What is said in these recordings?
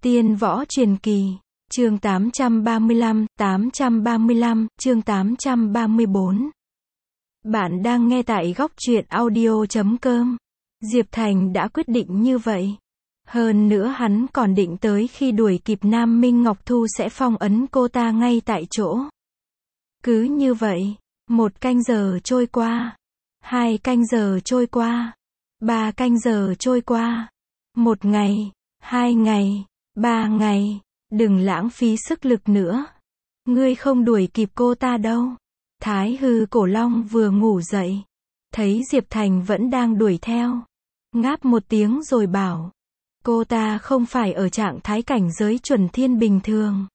Tiên Võ Truyền Kỳ, chương 835, chương 834. Bạn đang nghe tại góc truyện audio.com. Diệp Thành đã quyết định như vậy. Hơn nữa hắn còn định tới khi đuổi kịp Nam Minh Ngọc Thu sẽ phong ấn cô ta ngay tại chỗ. Cứ như vậy, 1 canh giờ trôi qua, 2 canh giờ trôi qua, 3 canh giờ trôi qua, 1 ngày, 2 ngày, 3 ngày, đừng lãng phí sức lực nữa. Ngươi không đuổi kịp cô ta đâu. Thái Hư Cổ Long vừa ngủ dậy, thấy Diệp Thành vẫn đang đuổi theo, ngáp một tiếng rồi bảo, cô ta không phải ở trạng thái cảnh giới chuẩn thiên bình thường.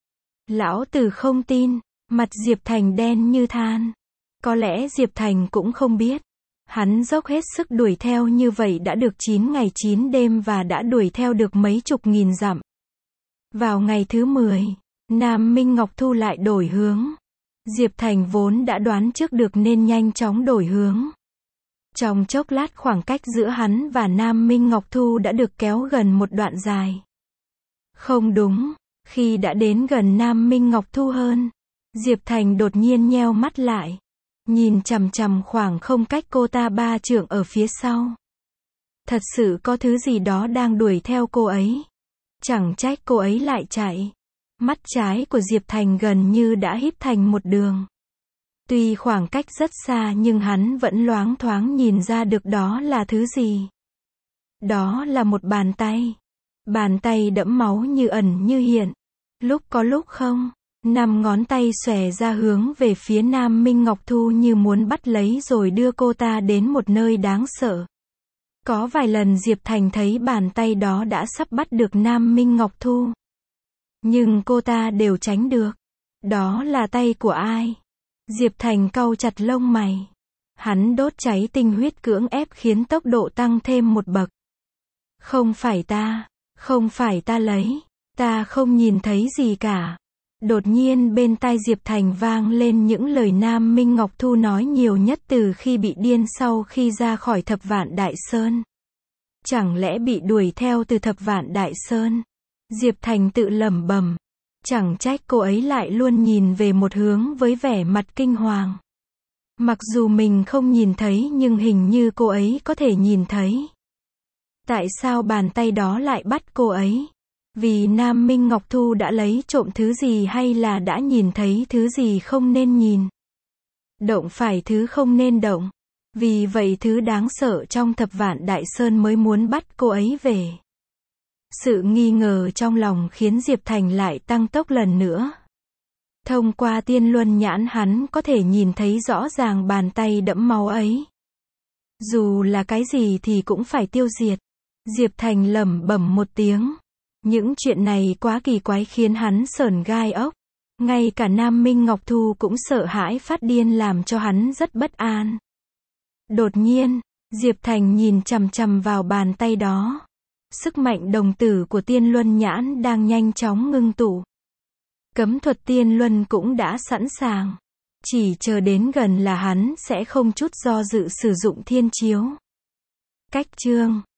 Lão tử không tin. Mặt Diệp Thành đen như than. Có lẽ Diệp Thành cũng không biết. Hắn dốc hết sức đuổi theo như vậy đã được 9 ngày 9 đêm và đã đuổi theo được mấy chục nghìn dặm. Vào ngày thứ 10, Nam Minh Ngọc Thu lại đổi hướng. Diệp Thành vốn đã đoán trước được nên nhanh chóng đổi hướng. Trong chốc lát khoảng cách giữa hắn và Nam Minh Ngọc Thu đã được kéo gần một đoạn dài. Không đúng, khi đã đến gần Nam Minh Ngọc Thu hơn, Diệp Thành đột nhiên nheo mắt lại, nhìn chằm chằm khoảng không cách cô ta 3 trượng ở phía sau. Thật sự có thứ gì đó đang đuổi theo cô ấy. Chẳng trách cô ấy lại chạy. Mắt trái của Diệp Thành gần như đã híp thành một đường. Tuy khoảng cách rất xa nhưng hắn vẫn loáng thoáng nhìn ra được đó là thứ gì. Đó là một bàn tay. Bàn tay đẫm máu như ẩn như hiện. Lúc có lúc không. 5 ngón tay xòe ra hướng về phía Nam Minh Ngọc Thu như muốn bắt lấy rồi đưa cô ta đến một nơi đáng sợ. Có vài lần Diệp Thành thấy bàn tay đó đã sắp bắt được Nam Minh Ngọc Thu. Nhưng cô ta đều tránh được. Đó là tay của ai? Diệp Thành cau chặt lông mày. Hắn đốt cháy tinh huyết cưỡng ép khiến tốc độ tăng thêm một bậc. Không phải ta lấy. Ta không nhìn thấy gì cả. Đột nhiên bên tai Diệp Thành vang lên những lời Nam Minh Ngọc Thu nói nhiều nhất từ khi bị điên sau khi ra khỏi Thập Vạn Đại Sơn. Chẳng lẽ bị đuổi theo từ Thập Vạn Đại Sơn? Diệp Thành tự lẩm bẩm. Chẳng trách cô ấy lại luôn nhìn về một hướng với vẻ mặt kinh hoàng. Mặc dù mình không nhìn thấy nhưng hình như cô ấy có thể nhìn thấy. Tại sao bàn tay đó lại bắt cô ấy? Vì Nam Minh Ngọc Thu đã lấy trộm thứ gì hay là đã nhìn thấy thứ gì không nên nhìn? Động phải thứ không nên động. Vì vậy thứ đáng sợ trong Thập Vạn Đại Sơn mới muốn bắt cô ấy về. Sự nghi ngờ trong lòng khiến Diệp Thành lại tăng tốc lần nữa. Thông qua tiên luân nhãn hắn có thể nhìn thấy rõ ràng bàn tay đẫm máu ấy. Dù là cái gì thì cũng phải tiêu diệt. Diệp Thành lẩm bẩm một tiếng. Những chuyện này quá kỳ quái khiến hắn sởn gai ốc. Ngay cả Nam Minh Ngọc Thu cũng sợ hãi phát điên làm cho hắn rất bất an. Đột nhiên, Diệp Thành nhìn chằm chằm vào bàn tay đó. Sức mạnh đồng tử của tiên luân nhãn đang nhanh chóng ngưng tụ. Cấm thuật tiên luân cũng đã sẵn sàng. Chỉ chờ đến gần là hắn sẽ không chút do dự sử dụng thiên chiếu. Cách chương